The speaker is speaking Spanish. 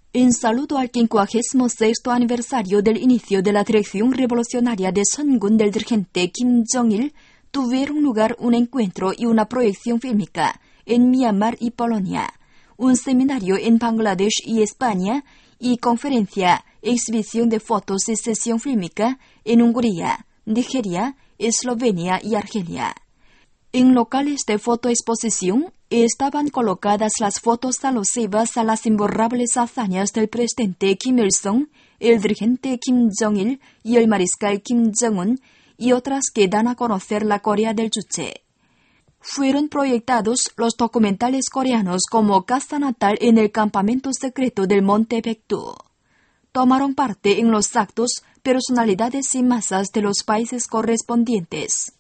En saludo al 56º aniversario del inicio de la dirección revolucionaria de Songun del dirigente Kim Jong-il, tuvieron lugar un encuentro y una proyección fílmica en Myanmar y Polonia, un seminario en Bangladesh y España, y conferencia, exhibición de fotos y sesión fílmica en Hungría, Nigeria, Eslovenia y Argelia. En locales de fotoexposición estaban colocadas las fotos alusivas a las imborrables hazañas del presidente Kim Il-sung, el dirigente Kim Jong-il y el mariscal Kim Jong-un, y otras que dan a conocer la Corea del Juche. Fueron proyectados los documentales coreanos como Casa Natal en el campamento secreto del Monte Baekdu. Tomaron parte en los actos personalidades y masas de los países correspondientes.